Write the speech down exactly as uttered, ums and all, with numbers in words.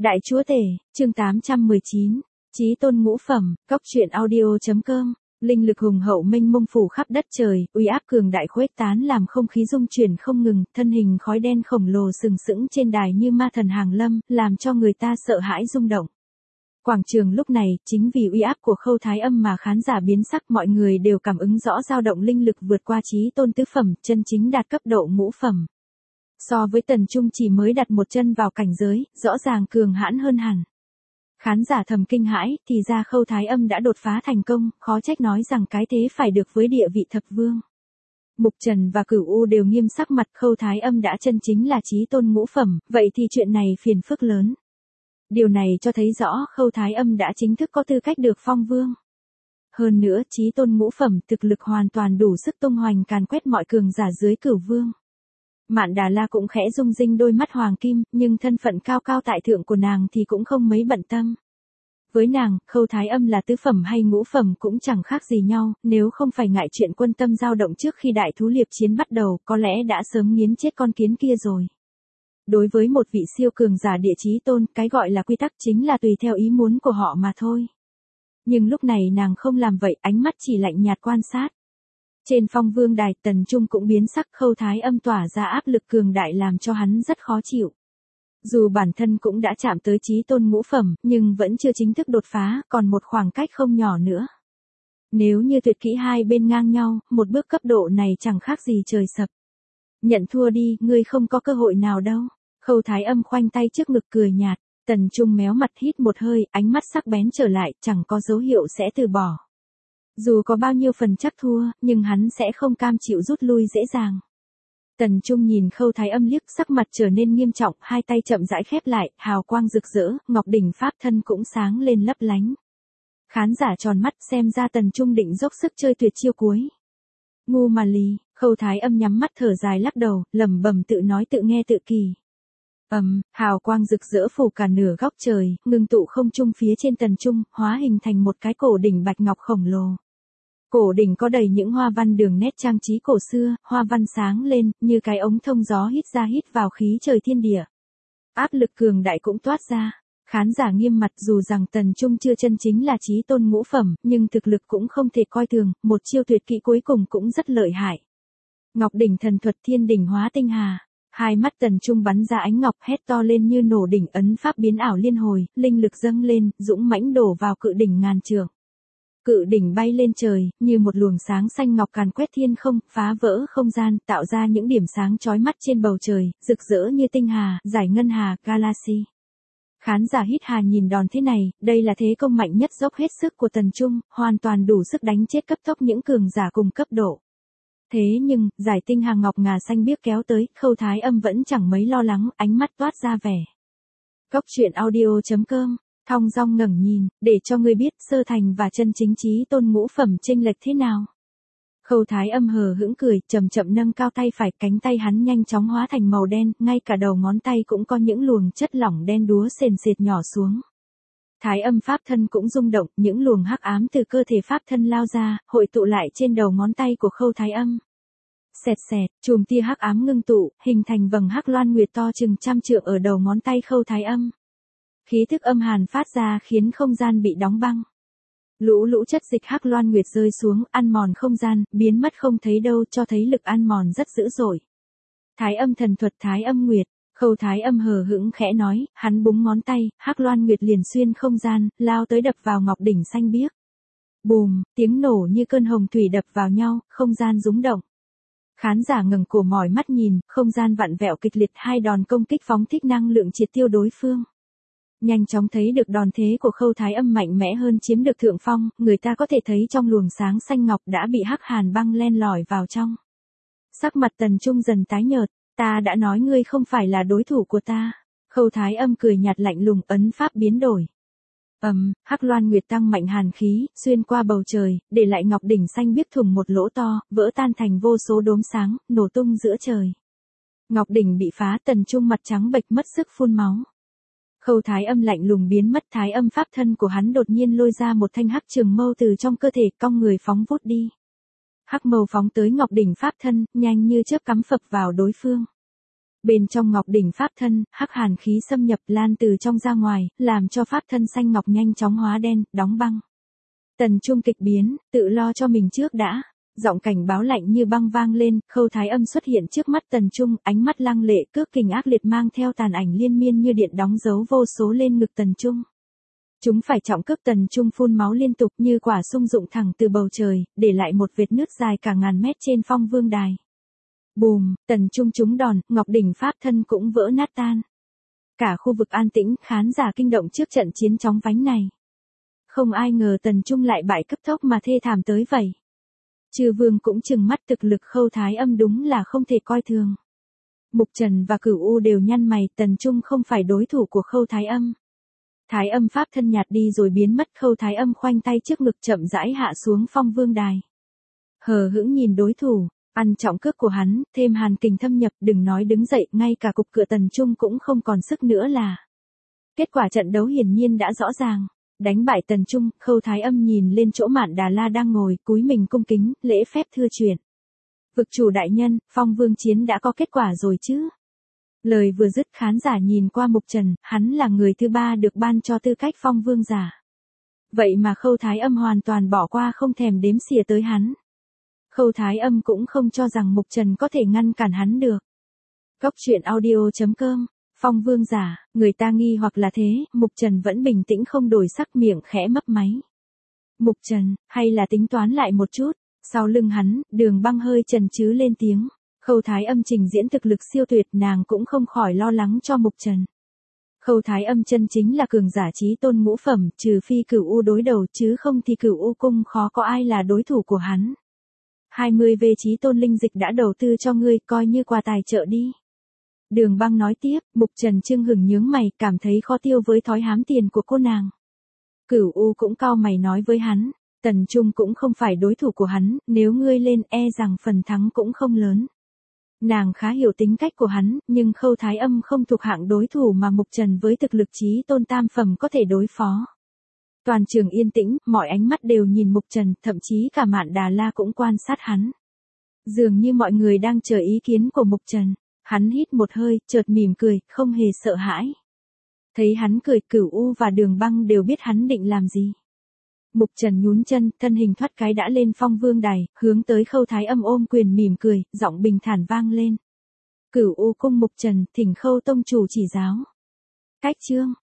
Đại chúa tể, chương tám trăm mười chín, Chí tôn ngũ phẩm, cóc truyện audio.com, linh lực hùng hậu mênh mông phủ khắp đất trời, uy áp cường đại khuếch tán làm không khí rung chuyển không ngừng, thân hình khói đen khổng lồ sừng sững trên đài như ma thần hàng lâm, làm cho người ta sợ hãi rung động. Quảng trường lúc này, chính vì uy áp của Khâu Thái Âm mà khán giả biến sắc, mọi người đều cảm ứng rõ dao động linh lực vượt qua chí tôn tứ phẩm, chân chính đạt cấp độ ngũ phẩm. So với Tần Trung chỉ mới đặt một chân vào cảnh giới, rõ ràng cường hãn hơn hẳn. Khán giả thầm kinh hãi, thì ra Khâu Thái Âm đã đột phá thành công, khó trách nói rằng cái thế phải được với địa vị thập vương. Mục Trần và Cửu U đều nghiêm sắc mặt, Khâu Thái Âm đã chân chính là chí tôn ngũ phẩm, vậy thì chuyện này phiền phức lớn. Điều này cho thấy rõ Khâu Thái Âm đã chính thức có tư cách được phong vương. Hơn nữa, chí tôn ngũ phẩm thực lực hoàn toàn đủ sức tung hoành càn quét mọi cường giả dưới Cửu vương. Mạn Đà La cũng khẽ rung rinh đôi mắt hoàng kim, nhưng thân phận cao cao tại thượng của nàng thì cũng không mấy bận tâm. Với nàng, Khâu Thái Âm là tứ phẩm hay ngũ phẩm cũng chẳng khác gì nhau, nếu không phải ngại chuyện quân tâm dao động trước khi đại thú liệp chiến bắt đầu, có lẽ đã sớm nghiến chết con kiến kia rồi. Đối với một vị siêu cường giả địa chí tôn, cái gọi là quy tắc chính là tùy theo ý muốn của họ mà thôi. Nhưng lúc này nàng không làm vậy, ánh mắt chỉ lạnh nhạt quan sát. Trên phong vương đài, Tần Trung cũng biến sắc, Khâu Thái Âm tỏa ra áp lực cường đại làm cho hắn rất khó chịu. Dù bản thân cũng đã chạm tới chí tôn ngũ phẩm, nhưng vẫn chưa chính thức đột phá, còn một khoảng cách không nhỏ nữa. Nếu như tuyệt kỹ hai bên ngang nhau, một bước cấp độ này chẳng khác gì trời sập. Nhận thua đi, ngươi không có cơ hội nào đâu. Khâu Thái Âm khoanh tay trước ngực cười nhạt, Tần Trung méo mặt hít một hơi, ánh mắt sắc bén trở lại, chẳng có dấu hiệu sẽ từ bỏ. Dù có bao nhiêu phần chắc thua, nhưng hắn sẽ không cam chịu rút lui dễ dàng. Tần Trung nhìn Khâu Thái Âm liếc, sắc mặt trở nên nghiêm trọng, hai tay chậm rãi khép lại, hào quang rực rỡ, ngọc đỉnh pháp thân cũng sáng lên lấp lánh. Khán giả tròn mắt, xem ra Tần Trung định dốc sức chơi tuyệt chiêu cuối. Ngu mà lì, Khâu Thái Âm nhắm mắt thở dài lắc đầu, lẩm bẩm tự nói tự nghe tự kỳ. Ầm, um, hào quang rực rỡ phủ cả nửa góc trời, ngưng tụ không trung phía trên Tần Trung, hóa hình thành một cái cổ đỉnh bạch ngọc khổng lồ. Cổ đỉnh có đầy những hoa văn đường nét trang trí cổ xưa, hoa văn sáng lên, như cái ống thông gió hít ra hít vào khí trời thiên địa. Áp lực cường đại cũng toát ra. Khán giả nghiêm mặt, dù rằng Tần Trung chưa chân chính là chí tôn ngũ phẩm, nhưng thực lực cũng không thể coi thường, một chiêu tuyệt kỹ cuối cùng cũng rất lợi hại. Ngọc đỉnh thần thuật thiên đỉnh hóa tinh hà. Hai mắt Tần Trung bắn ra ánh ngọc, hét to lên như nổ đỉnh, ấn pháp biến ảo liên hồi, linh lực dâng lên, dũng mãnh đổ vào cự đỉnh ngàn trượng. Cự đỉnh bay lên trời, như một luồng sáng xanh ngọc càn quét thiên không, phá vỡ không gian, tạo ra những điểm sáng chói mắt trên bầu trời, rực rỡ như tinh hà, giải ngân hà, galaxy. Khán giả hít hà nhìn đòn thế này, đây là thế công mạnh nhất dốc hết sức của Tần Trung, hoàn toàn đủ sức đánh chết cấp tốc những cường giả cùng cấp độ. Thế nhưng, giải tinh hà ngọc ngà xanh biếc kéo tới, Khâu Thái Âm vẫn chẳng mấy lo lắng, ánh mắt toát ra vẻ. Cóc truyện audio.com, thong dong ngẩng nhìn, để cho ngươi biết sơ thành và chân chính chí tôn ngũ phẩm chênh lệch thế nào. Khâu Thái Âm hờ hững cười, chậm chậm nâng cao tay phải, cánh tay hắn nhanh chóng hóa thành màu đen, ngay cả đầu ngón tay cũng có những luồng chất lỏng đen đúa sền sệt nhỏ xuống. Thái Âm pháp thân cũng rung động, những luồng hắc ám từ cơ thể pháp thân lao ra, hội tụ lại trên đầu ngón tay của Khâu Thái Âm. Xẹt xẹt, chùm tia hắc ám ngưng tụ, hình thành vầng hắc loan nguyệt to chừng trăm trượng ở đầu ngón tay Khâu Thái Âm. Khí thức âm hàn phát ra khiến không gian bị đóng băng. Lũ lũ chất dịch hắc loan nguyệt rơi xuống, ăn mòn không gian, biến mất không thấy đâu, cho thấy lực ăn mòn rất dữ dội. Thái Âm thần thuật Thái Âm Nguyệt. Khâu Thái Âm hờ hững khẽ nói, hắn búng ngón tay, hắc loan nguyệt liền xuyên không gian, lao tới đập vào ngọc đỉnh xanh biếc. Bùm, tiếng nổ như cơn hồng thủy đập vào nhau, không gian rúng động. Khán giả ngẩng cổ mỏi mắt nhìn, không gian vặn vẹo kịch liệt, hai đòn công kích phóng thích năng lượng triệt tiêu đối phương. Nhanh chóng thấy được đòn thế của Khâu Thái Âm mạnh mẽ hơn, chiếm được thượng phong, người ta có thể thấy trong luồng sáng xanh ngọc đã bị hắc hàn băng len lỏi vào trong. Sắc mặt Tần Trung dần tái nhợt. Ta đã nói ngươi không phải là đối thủ của ta. Khâu Thái Âm cười nhạt lạnh lùng, ấn pháp biến đổi. Ầm, um, hắc loan nguyệt tăng mạnh hàn khí, xuyên qua bầu trời, để lại ngọc đỉnh xanh biếc thủng một lỗ to, vỡ tan thành vô số đốm sáng, nổ tung giữa trời. Ngọc đỉnh bị phá, Tần Trung mặt trắng bệch mất sức phun máu. Khâu Thái Âm lạnh lùng biến mất, Thái Âm pháp thân của hắn đột nhiên lôi ra một thanh hắc trường mâu từ trong cơ thể, cong người phóng vút đi. Hắc mâu phóng tới ngọc đỉnh pháp thân, nhanh như chớp cắm phập vào đối phương. Bên trong ngọc đỉnh pháp thân, hắc hàn khí xâm nhập lan từ trong ra ngoài, làm cho pháp thân xanh ngọc nhanh chóng hóa đen, đóng băng. Tần Trung kịch biến, tự lo cho mình trước đã. Giọng cảnh báo lạnh như băng vang lên, Khâu Thái Âm xuất hiện trước mắt Tần Trung, ánh mắt lăng lệ, cước kình ác liệt mang theo tàn ảnh liên miên như điện đóng dấu vô số lên ngực Tần Trung. Chúng phải trọng cước Tần Trung phun máu liên tục như quả sung dụng thẳng từ bầu trời, để lại một vệt nứt dài cả ngàn mét trên phong vương đài. Bùm, Tần Trung trúng đòn, ngọc đỉnh pháp thân cũng vỡ nát tan. Cả khu vực an tĩnh, khán giả kinh động trước trận chiến chóng vánh này. Không ai ngờ Tần Trung lại bại cấp tốc mà thê thảm tới vậy. Chư vương cũng trừng mắt, thực lực Khâu Thái Âm đúng là không thể coi thường. Mục Trần và Cửu U đều nhăn mày, Tần Trung không phải đối thủ của Khâu Thái Âm. Thái Âm pháp thân nhạt đi rồi biến mất, Khâu Thái Âm khoanh tay trước ngực chậm rãi hạ xuống phong vương đài. Hờ hững nhìn đối thủ, ăn trọng cước của hắn, thêm hàn kình thâm nhập, đừng nói đứng dậy, ngay cả cục cựa Tần Trung cũng không còn sức nữa là. Kết quả trận đấu hiển nhiên đã rõ ràng. Đánh bại Tần Trung, Khâu Thái Âm nhìn lên chỗ Mạn Đà La đang ngồi, cúi mình cung kính, lễ phép thưa chuyện. Vực chủ đại nhân, phong vương chiến đã có kết quả rồi chứ? Lời vừa dứt khán giả nhìn qua Mục Trần, hắn là người thứ ba được ban cho tư cách phong vương giả. Vậy mà Khâu Thái Âm hoàn toàn bỏ qua, không thèm đếm xỉa tới hắn. Khâu Thái Âm cũng không cho rằng Mục Trần có thể ngăn cản hắn được. Góc truyện audio chấm com, phong vương giả, người ta nghi hoặc là thế, Mục Trần vẫn bình tĩnh không đổi sắc, miệng khẽ mấp máy. Mục Trần, hay là tính toán lại một chút, sau lưng hắn, Đường Băng hơi chần chừ lên tiếng. Khâu Thái Âm trình diễn thực lực siêu tuyệt, nàng cũng không khỏi lo lắng cho Mục Trần. Khâu Thái Âm chân chính là cường giả chí tôn ngũ phẩm, trừ phi Cửu U đối đầu, chứ không thì Cửu U cung khó có ai là đối thủ của hắn. hai mươi vê chí tôn linh dịch đã đầu tư cho ngươi, coi như quà tài trợ đi. Đường Băng nói tiếp, Mục Trần chưng hửng nhướng mày, cảm thấy khó tiêu với thói hám tiền của cô nàng. Cửu U cũng cau mày nói với hắn, Tần Trung cũng không phải đối thủ của hắn, nếu ngươi lên e rằng phần thắng cũng không lớn. Nàng khá hiểu tính cách của hắn, nhưng Khâu Thái Âm không thuộc hạng đối thủ mà Mục Trần với thực lực chí tôn tam phẩm có thể đối phó. Toàn trường yên tĩnh, mọi ánh mắt đều nhìn Mục Trần, thậm chí cả Mạn Đà La cũng quan sát hắn. Dường như mọi người đang chờ ý kiến của Mục Trần. Hắn hít một hơi, chợt mỉm cười, không hề sợ hãi. Thấy hắn cười, Cửu U và Đường Băng đều biết hắn định làm gì. Mục Trần nhún chân, thân hình thoát cái đã lên phong vương đài, hướng tới Khâu Thái Âm ôm quyền mỉm cười, giọng bình thản vang lên. Cửu U cung Mục Trần, thỉnh Khâu tông chủ chỉ giáo. Cách chương